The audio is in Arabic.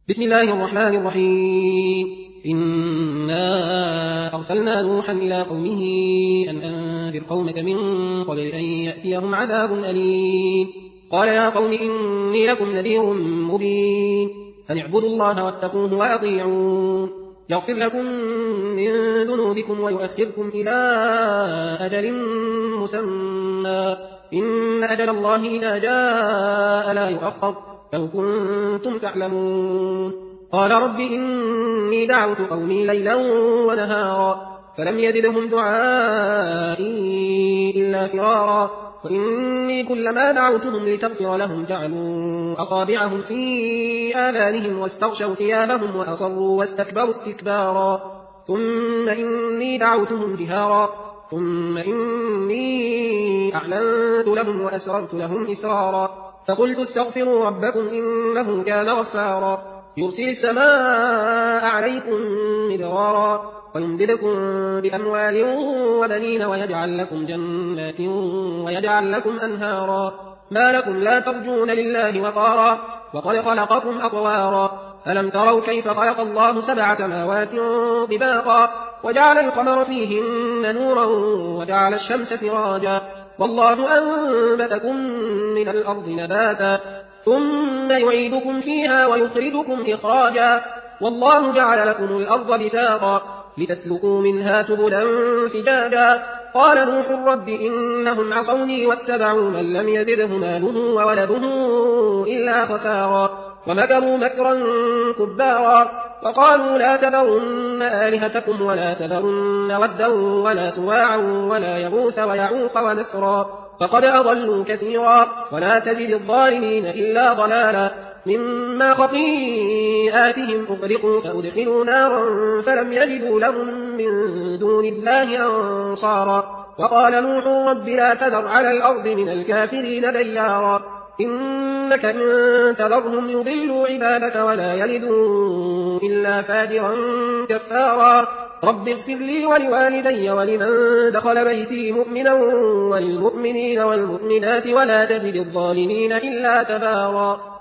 بسم الله الرحمن الرحيم. إنا أرسلنا نوحا إلى قومه أن أنذر قومك من قبل أن يأتيهم عذاب أليم. قال يا قوم إني لكم نذير مبين أن اعبدوا الله واتقوه وأطيعون يغفر لكم من ذنوبكم ويؤخركم إلى أجل مسمى إن أجل الله إذا جاء لا يؤخر لو كنتم تعلمون. قال رب إني دعوت قومي ليلا ونهارا فلم يزدهم دعائي إلا فرارا وإني كلما دعوتهم لتغفر لهم جعلوا أصابعهم في آذانهم واستغشوا ثيابهم وأصروا واستكبروا استكبارا ثم إني دعوتهم جهارا ثم إني أعلنت لهم وأسررت لهم إسرارا فقلت استغفروا ربكم إنه كان غفارا يرسل السماء عليكم مدرارا ويمددكم بأموال وبنين ويجعل لكم جنات ويجعل لكم أنهارا ما لكم لا ترجون لله وقارا وقد خلقكم أطوارا ألم تروا كيف خلق الله 7 سماوات طباقا وجعل القمر فيهن نورا وجعل الشمس سراجا والله أنبتكم من الأرض نباتا ثم يعيدكم فيها ويخرجكم إخراجا والله جعل لكم الأرض بساطا لتسلكوا منها سبلا فجاجا قال نوح رب إنهم عصوني واتبعوا من لم يزده ماله وولده إلا خسارا ومكروا مكرا كبارا وقالوا لا تذرن آلهتكم ولا تذرن ودا ولا سواعا ولا يغوث ويعوق ونسرا فقد أضلوا كثيرا ولا تزد الظالمين إلا ضلالا مما خطيئاتهم أغرقوا فأدخلوا نارا فلم يجدوا لهم من دون الله أنصارا وقال نوح رب لا تذر على الأرض من الكافرين ديارا إنك إن تذرهم يضلوا عبادك ولا يلدوا إلا فاجرا كفارا رب اغفر لي ولوالدي ولمن دخل بيتي مؤمنا وللمؤمنين والمؤمنات ولا تزد الظالمين إلا تبارا.